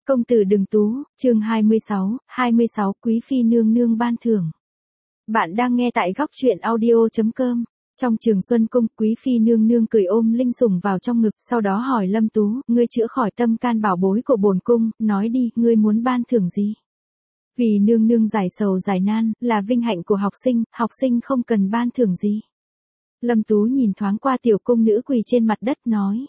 Công tử đừng tú, chương 26, Quý phi nương nương ban thưởng. Bạn đang nghe tại góc truyện audio.com. Trong Trường Xuân Cung, Quý phi nương nương cười ôm Linh Sủng vào trong ngực, sau đó hỏi Lâm Tú, ngươi chữa khỏi tâm can bảo bối của bổn cung, nói đi, ngươi muốn ban thưởng gì? Vì nương nương giải sầu giải nan, là vinh hạnh của học sinh không cần ban thưởng gì. Lâm Tú nhìn thoáng qua tiểu cung nữ quỳ trên mặt đất nói.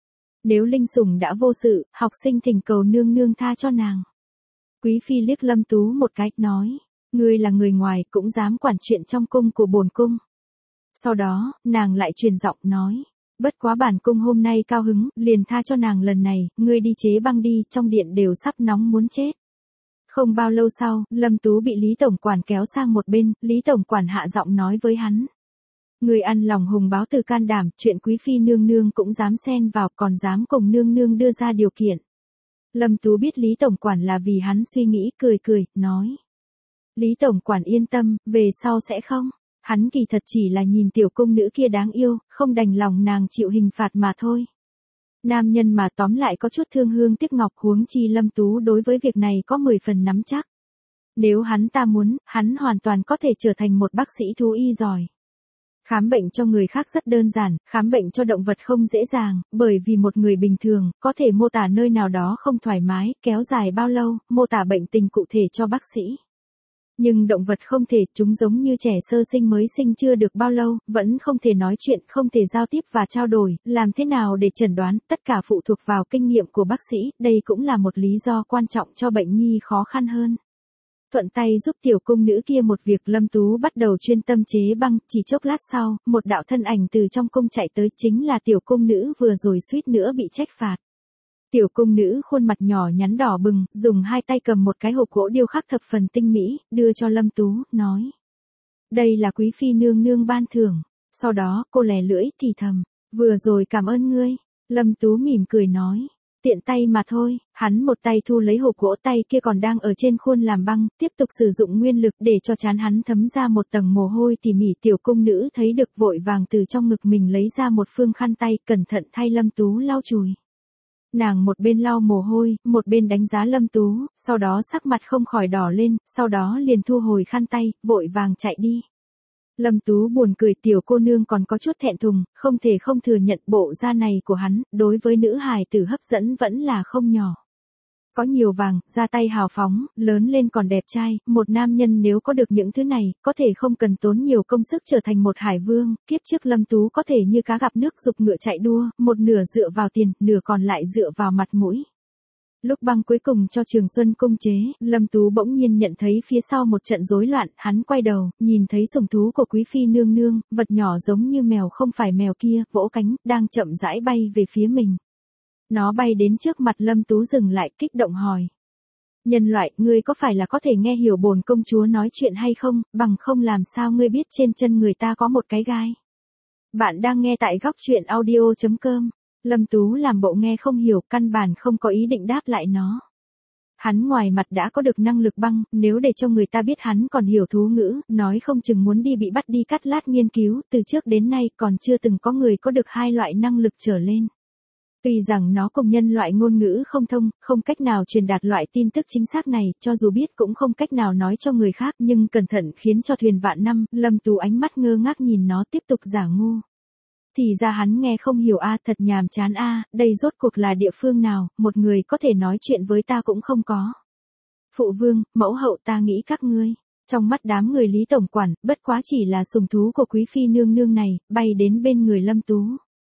Nếu Linh Sủng đã vô sự, học sinh thỉnh cầu nương nương tha cho nàng. Quý phi liếc Lâm Tú một cái, nói, ngươi là người ngoài cũng dám quản chuyện trong cung của bổn cung. Sau đó, nàng lại truyền giọng nói, bất quá bản cung hôm nay cao hứng, liền tha cho nàng lần này, ngươi đi chế băng đi, trong điện đều sắp nóng muốn chết. Không bao lâu sau, Lâm Tú bị Lý Tổng Quản kéo sang một bên, Lý Tổng Quản hạ giọng nói với hắn. Người ăn lòng hùng báo từ can đảm, chuyện quý phi nương nương cũng dám xen vào, còn dám cùng nương nương đưa ra điều kiện. Lâm Tú biết Lý Tổng Quản là vì hắn suy nghĩ, cười, nói. Lý Tổng Quản yên tâm, về sau sẽ không. Hắn kỳ thật chỉ là nhìn tiểu cung nữ kia đáng yêu, không đành lòng nàng chịu hình phạt mà thôi. Nam nhân mà tóm lại có chút thương hương tiếc ngọc, huống chi Lâm Tú đối với việc này có 10 phần nắm chắc. Nếu hắn ta muốn, hắn hoàn toàn có thể trở thành một bác sĩ thú y giỏi. Khám bệnh cho người khác rất đơn giản, khám bệnh cho động vật không dễ dàng, bởi vì một người bình thường, có thể mô tả nơi nào đó không thoải mái, kéo dài bao lâu, mô tả bệnh tình cụ thể cho bác sĩ. Nhưng động vật không thể, chúng giống như trẻ sơ sinh mới sinh chưa được bao lâu, vẫn không thể nói chuyện, không thể giao tiếp và trao đổi, làm thế nào để chẩn đoán, tất cả phụ thuộc vào kinh nghiệm của bác sĩ, đây cũng là một lý do quan trọng cho bệnh nhi khó khăn hơn. Thuận tay giúp tiểu cung nữ kia một việc, Lâm Tú bắt đầu chuyên tâm chế băng, chỉ chốc lát sau, một đạo thân ảnh từ trong cung chạy tới, chính là tiểu cung nữ vừa rồi suýt nữa bị trách phạt. Tiểu cung nữ khuôn mặt nhỏ nhắn đỏ bừng, dùng hai tay cầm một cái hộp gỗ điêu khắc thập phần tinh mỹ, đưa cho Lâm Tú, nói. Đây là quý phi nương nương ban thưởng. Sau đó, cô lè lưỡi, thì thầm, vừa rồi cảm ơn ngươi. Lâm Tú mỉm cười nói. Tiện tay mà thôi, hắn một tay thu lấy hộp gỗ, tay kia còn đang ở trên khuôn làm băng, tiếp tục sử dụng nguyên lực để cho trán hắn thấm ra một tầng mồ hôi tỉ mỉ. Tiểu cung nữ thấy được vội vàng từ trong ngực mình lấy ra một phương khăn tay, cẩn thận thay Lâm Tú lau chùi. Nàng một bên lau mồ hôi, một bên đánh giá Lâm Tú, sau đó sắc mặt không khỏi đỏ lên, sau đó liền thu hồi khăn tay, vội vàng chạy đi. Lâm Tú buồn cười, tiểu cô nương còn có chút thẹn thùng, không thể không thừa nhận bộ da này của hắn, đối với nữ hài tử hấp dẫn vẫn là không nhỏ. Có nhiều vàng, da tay hào phóng, lớn lên còn đẹp trai, một nam nhân nếu có được những thứ này, có thể không cần tốn nhiều công sức trở thành một hải vương, kiếp trước Lâm Tú có thể như cá gặp nước giục ngựa chạy đua, một nửa dựa vào tiền, nửa còn lại dựa vào mặt mũi. Lúc băng cuối cùng cho Trường Xuân Cung chế, Lâm Tú bỗng nhiên nhận thấy phía sau một trận rối loạn, hắn quay đầu, nhìn thấy sủng thú của quý phi nương nương, vật nhỏ giống như mèo không phải mèo kia, vỗ cánh, đang chậm rãi bay về phía mình. Nó bay đến trước mặt Lâm Tú dừng lại, kích động hỏi. Nhân loại, ngươi có phải là có thể nghe hiểu bổn công chúa nói chuyện hay không, bằng không làm sao ngươi biết trên chân người ta có một cái gai. Bạn đang nghe tại góc truyện audio.com. Lâm Tú làm bộ nghe không hiểu, căn bản không có ý định đáp lại nó. Hắn ngoài mặt đã có được năng lực băng, nếu để cho người ta biết hắn còn hiểu thú ngữ, nói không chừng muốn đi bị bắt đi cắt lát nghiên cứu, từ trước đến nay còn chưa từng có người có được hai loại năng lực trở lên. Tuy rằng nó cùng nhân loại ngôn ngữ không thông, không cách nào truyền đạt loại tin tức chính xác này, cho dù biết cũng không cách nào nói cho người khác, nhưng cẩn thận khiến cho thuyền vạn năm, Lâm Tú ánh mắt ngơ ngác nhìn nó, tiếp tục giả ngu. Thì ra hắn nghe không hiểu a, thật nhàm chán a, đây rốt cuộc là địa phương nào, một người có thể nói chuyện với ta cũng không có. Phụ vương, mẫu hậu, ta nghĩ các ngươi. Trong mắt đám người Lý Tổng Quản, bất quá chỉ là sủng thú của quý phi nương nương này, bay đến bên người Lâm Tú.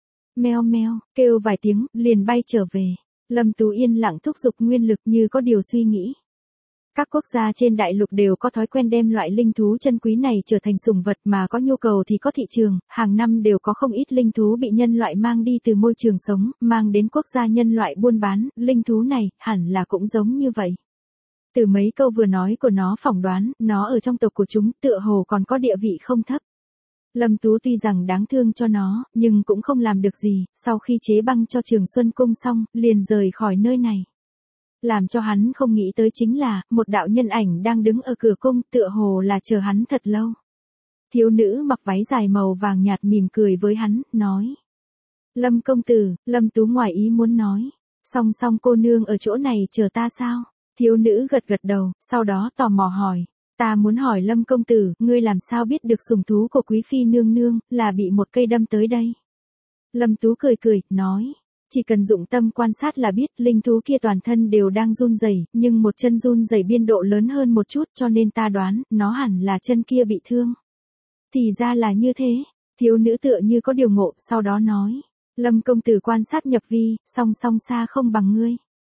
Meo meo, kêu vài tiếng, liền bay trở về. Lâm Tú yên lặng thúc giục nguyên lực như có điều suy nghĩ. Các quốc gia trên đại lục đều có thói quen đem loại linh thú chân quý này trở thành sủng vật, mà có nhu cầu thì có thị trường, hàng năm đều có không ít linh thú bị nhân loại mang đi từ môi trường sống, mang đến quốc gia nhân loại buôn bán, linh thú này, hẳn là cũng giống như vậy. Từ mấy câu vừa nói của nó phỏng đoán, nó ở trong tộc của chúng, tựa hồ còn có địa vị không thấp. Lâm Tú tuy rằng đáng thương cho nó, nhưng cũng không làm được gì, sau khi chế băng cho Trường Xuân Cung xong, liền rời khỏi nơi này. Làm cho hắn không nghĩ tới chính là, một đạo nhân ảnh đang đứng ở cửa cung, tựa hồ là chờ hắn thật lâu. Thiếu nữ mặc váy dài màu vàng nhạt mỉm cười với hắn, nói. Lâm công tử, Lâm Tú ngoài ý muốn nói. Song song cô nương ở chỗ này chờ ta sao? Thiếu nữ gật gật đầu, sau đó tò mò hỏi. Ta muốn hỏi Lâm công tử, ngươi làm sao biết được sủng thú của quý phi nương nương, là bị một cây đâm tới đây? Lâm Tú cười cười, nói. Chỉ cần dụng tâm quan sát là biết, linh thú kia toàn thân đều đang run rẩy, nhưng một chân run rẩy biên độ lớn hơn một chút, cho nên ta đoán, nó hẳn là chân kia bị thương. Thì ra là như thế. Thiếu nữ tựa như có điều ngộ, sau đó nói. Lâm công tử quan sát nhập vi, song song xa không bằng ngươi.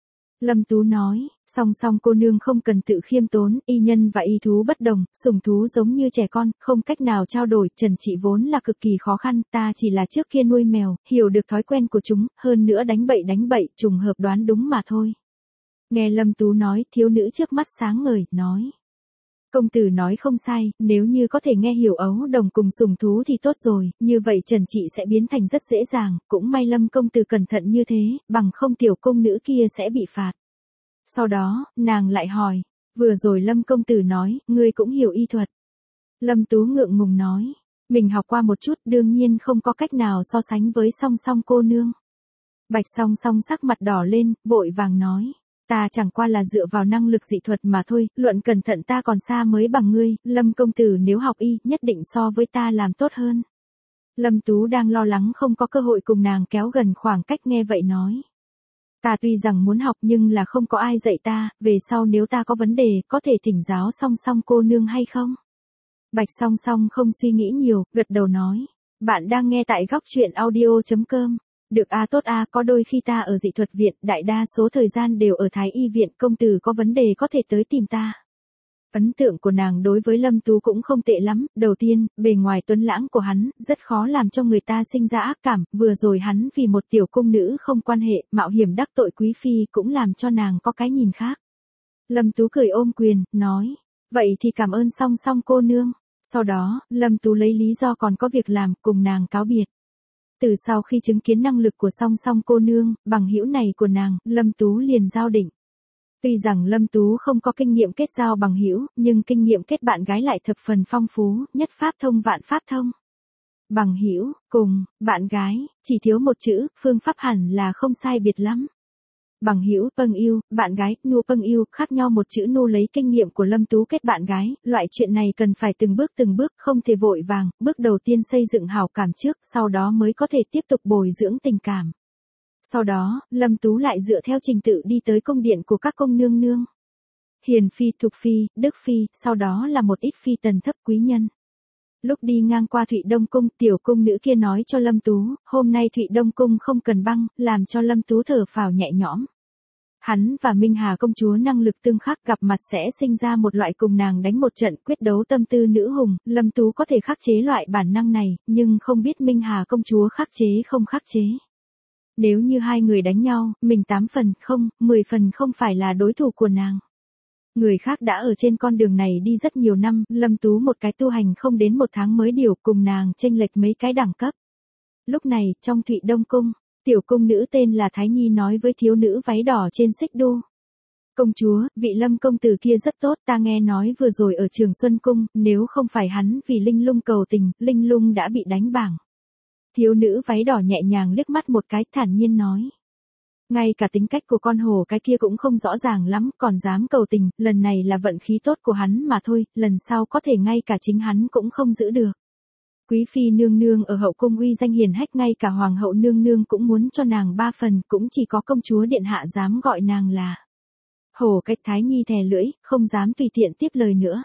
Lâm Tú nói, song song cô nương không cần tự khiêm tốn, y nhân và y thú bất đồng, sủng thú giống như trẻ con, không cách nào trao đổi, trần trị vốn là cực kỳ khó khăn, ta chỉ là trước kia nuôi mèo, hiểu được thói quen của chúng, hơn nữa đánh bậy, trùng hợp đoán đúng mà thôi. Nghe Lâm Tú nói, thiếu nữ trước mắt sáng ngời, nói. Công tử nói không sai, nếu như có thể nghe hiểu ấu đồng cùng sủng thú thì tốt rồi, như vậy trần trị sẽ biến thành rất dễ dàng, cũng may Lâm công tử cẩn thận như thế, bằng không tiểu công nữ kia sẽ bị phạt. Sau đó, nàng lại hỏi, vừa rồi Lâm công tử nói, ngươi cũng hiểu y thuật. Lâm Tú ngượng ngùng nói, mình học qua một chút, đương nhiên không có cách nào so sánh với song song cô nương. Bạch song song sắc mặt đỏ lên, vội vàng nói. Ta chẳng qua là dựa vào năng lực dị thuật mà thôi, luận cẩn thận ta còn xa mới bằng ngươi, Lâm công tử nếu học y, nhất định so với ta làm tốt hơn. Lâm Tú đang lo lắng không có cơ hội cùng nàng kéo gần khoảng cách nghe vậy nói. Ta tuy rằng muốn học nhưng là không có ai dạy ta, về sau nếu ta có vấn đề, có thể thỉnh giáo song song cô nương hay không? Bạch song song không suy nghĩ nhiều, gật đầu nói. Bạn đang nghe tại góc truyện audio.com. Được a tốt a, có đôi khi ta ở dị thuật viện, đại đa số thời gian đều ở Thái y viện, công tử có vấn đề có thể tới tìm ta. Ấn tượng của nàng đối với Lâm Tú cũng không tệ lắm, đầu tiên, bề ngoài tuấn lãng của hắn, rất khó làm cho người ta sinh ra ác cảm, vừa rồi hắn vì một tiểu cung nữ không quan hệ, mạo hiểm đắc tội quý phi cũng làm cho nàng có cái nhìn khác. Lâm Tú cười ôm quyền, nói, vậy thì cảm ơn song song cô nương. Sau đó, Lâm Tú lấy lý do còn có việc làm, cùng nàng cáo biệt. Từ sau khi chứng kiến năng lực của song song cô nương, bằng hữu này của nàng, Lâm Tú liền giao định. Tuy rằng Lâm Tú không có kinh nghiệm kết giao bằng hữu, nhưng kinh nghiệm kết bạn gái lại thập phần phong phú, nhất pháp thông vạn pháp thông. Bằng hữu, cùng, bạn gái, chỉ thiếu một chữ, phương pháp hẳn là không sai biệt lắm. Bằng hữu, pâng yêu, bạn gái, nu pâng yêu, khác nhau một chữ nu lấy kinh nghiệm của Lâm Tú kết bạn gái, loại chuyện này cần phải từng bước, không thể vội vàng, bước đầu tiên xây dựng hảo cảm trước, sau đó mới có thể tiếp tục bồi dưỡng tình cảm. Sau đó, Lâm Tú lại dựa theo trình tự đi tới cung điện của các công nương nương. Hiền phi, thục phi, đức phi, sau đó là một ít phi tần thấp quý nhân. Lúc đi ngang qua Thụy Đông Cung, tiểu cung nữ kia nói cho Lâm Tú, hôm nay Thụy Đông Cung không cần băng, làm cho Lâm Tú thở phào nhẹ nhõm. Hắn và Minh Hà công chúa năng lực tương khắc gặp mặt sẽ sinh ra một loại cùng nàng đánh một trận quyết đấu tâm tư nữ hùng, Lâm Tú có thể khắc chế loại bản năng này, nhưng không biết Minh Hà công chúa khắc chế không khắc chế. Nếu như hai người đánh nhau, mình 8 phần không, 10 phần không phải là đối thủ của nàng. Người khác đã ở trên con đường này đi rất nhiều năm, Lâm Tú một cái tu hành không đến một tháng mới điều cùng nàng chênh lệch mấy cái đẳng cấp. Lúc này, trong Thụy Đông Cung, tiểu cung nữ tên là Thái Nhi nói với thiếu nữ váy đỏ trên xích đu. Công chúa, vị Lâm công tử kia rất tốt, ta nghe nói vừa rồi ở Trường Xuân Cung, nếu không phải hắn vì Linh Lung cầu tình, Linh Lung đã bị đánh bảng. Thiếu nữ váy đỏ nhẹ nhàng liếc mắt một cái, thản nhiên nói. Ngay cả tính cách của con hổ cái kia cũng không rõ ràng lắm, còn dám cầu tình, lần này là vận khí tốt của hắn mà thôi, lần sau có thể ngay cả chính hắn cũng không giữ được. Quý phi nương nương ở hậu cung uy danh hiển hách, ngay cả hoàng hậu nương nương cũng muốn cho nàng 3 phần, cũng chỉ có công chúa điện hạ dám gọi nàng là. Hổ cách Thái Nhi thè lưỡi, không dám tùy tiện tiếp lời nữa.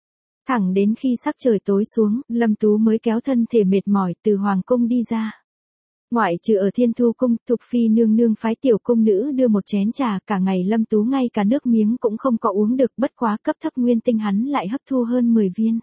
Thẳng đến khi sắc trời tối xuống, Lâm Tú mới kéo thân thể mệt mỏi từ hoàng cung đi ra. Ngoại trừ ở Thiên Thu Cung, Thục Phi nương nương phái tiểu cung nữ đưa một chén trà, cả ngày Lâm Tú ngay cả nước miếng cũng không có uống được, bất quá cấp thấp nguyên tinh hắn lại hấp thu hơn 10 viên.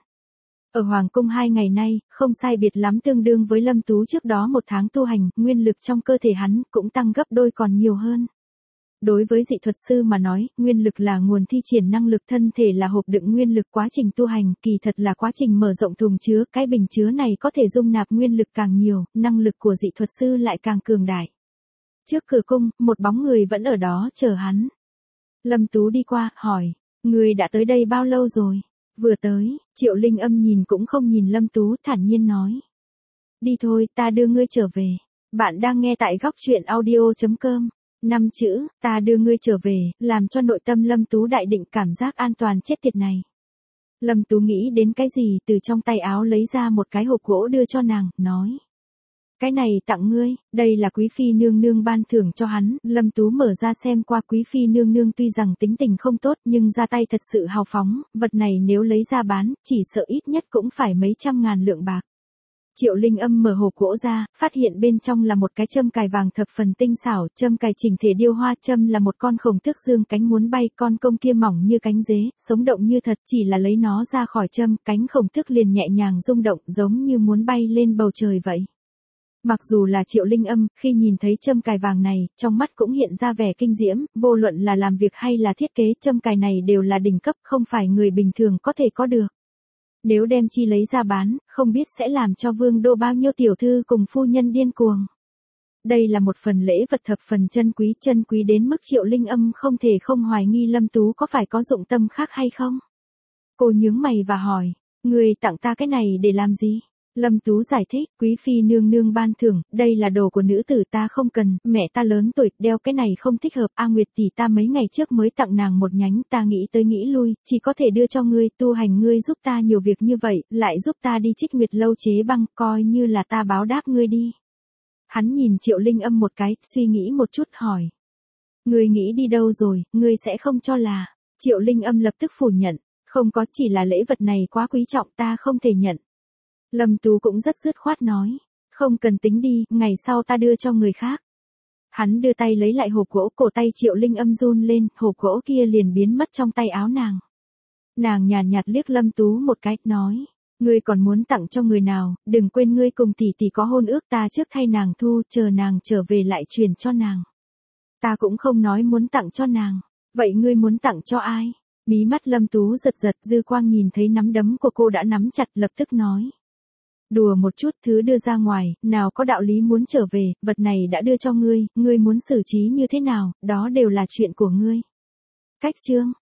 Ở Hoàng Cung 2 ngày nay, không sai biệt lắm tương đương với Lâm Tú trước đó 1 tháng tu hành, nguyên lực trong cơ thể hắn cũng tăng gấp đôi còn nhiều hơn. Đối với dị thuật sư mà nói, nguyên lực là nguồn thi triển năng lực, thân thể là hộp đựng nguyên lực, quá trình tu hành kỳ thật là quá trình mở rộng thùng chứa, cái bình chứa này có thể dung nạp nguyên lực càng nhiều, năng lực của dị thuật sư lại càng cường đại. Trước cửa cung, một bóng người vẫn ở đó chờ hắn. Lâm Tú đi qua, hỏi, người đã tới đây bao lâu rồi? Vừa tới, Triệu Linh Âm nhìn cũng không nhìn Lâm Tú, thản nhiên nói. Đi thôi, ta đưa ngươi trở về. Bạn đang nghe tại góc truyện audio.com. 5 chữ, ta đưa ngươi trở về, làm cho nội tâm Lâm Tú đại định cảm giác an toàn chết tiệt này. Lâm Tú nghĩ đến cái gì từ trong tay áo lấy ra một cái hộp gỗ đưa cho nàng, nói. Cái này tặng ngươi, đây là quý phi nương nương ban thưởng cho hắn, Lâm Tú mở ra xem qua quý phi nương nương tuy rằng tính tình không tốt nhưng ra tay thật sự hào phóng, vật này nếu lấy ra bán, chỉ sợ ít nhất cũng phải mấy trăm ngàn lượng bạc. Triệu Linh Âm mở hộp gỗ ra, phát hiện bên trong là một cái châm cài vàng thập phần tinh xảo, châm cài chỉnh thể điêu hoa, châm là một con khổng tước dương cánh muốn bay, con công kia mỏng như cánh dế, sống động như thật, chỉ là lấy nó ra khỏi châm, cánh khổng tước liền nhẹ nhàng rung động, giống như muốn bay lên bầu trời vậy. Mặc dù là Triệu Linh Âm, khi nhìn thấy châm cài vàng này, trong mắt cũng hiện ra vẻ kinh diễm, vô luận là làm việc hay là thiết kế, châm cài này đều là đỉnh cấp, không phải người bình thường có thể có được. Nếu đem chi lấy ra bán, không biết sẽ làm cho vương đô bao nhiêu tiểu thư cùng phu nhân điên cuồng. Đây là một phần lễ vật thập phần chân quý đến mức Triệu Linh Âm không thể không hoài nghi Lâm Tú có phải có dụng tâm khác hay không. Cô nhướng mày và hỏi, người tặng ta cái này để làm gì? Lâm Tú giải thích, quý phi nương nương ban thưởng, đây là đồ của nữ tử ta không cần, mẹ ta lớn tuổi, đeo cái này không thích hợp, A Nguyệt tỷ ta mấy ngày trước mới tặng nàng một nhánh, ta nghĩ tới nghĩ lui, chỉ có thể đưa cho ngươi, tu hành ngươi giúp ta nhiều việc như vậy, lại giúp ta đi Trích Nguyệt lâu chế băng, coi như là ta báo đáp ngươi đi. Hắn nhìn Triệu Linh Âm một cái, suy nghĩ một chút hỏi. Ngươi nghĩ đi đâu rồi, ngươi sẽ không cho là. Triệu Linh Âm lập tức phủ nhận, không có, chỉ là lễ vật này quá quý trọng ta không thể nhận. Lâm Tú cũng rất dứt khoát nói, không cần tính đi, ngày sau ta đưa cho người khác. Hắn đưa tay lấy lại hộp gỗ, cổ tay Triệu Linh Âm run lên, hộp gỗ kia liền biến mất trong tay áo nàng. Nàng nhàn nhạt liếc Lâm Tú một cái, nói, ngươi còn muốn tặng cho người nào, đừng quên ngươi cùng tỷ tỷ có hôn ước ta trước thay nàng thu, chờ nàng trở về lại truyền cho nàng. Ta cũng không nói muốn tặng cho nàng, vậy ngươi muốn tặng cho ai? Mí mắt Lâm Tú giật giật, dư quang nhìn thấy nắm đấm của cô đã nắm chặt, lập tức nói. Đùa một chút, thứ đưa ra ngoài, nào có đạo lý muốn trở về, vật này đã đưa cho ngươi, ngươi muốn xử trí như thế nào, đó đều là chuyện của ngươi. Cách chương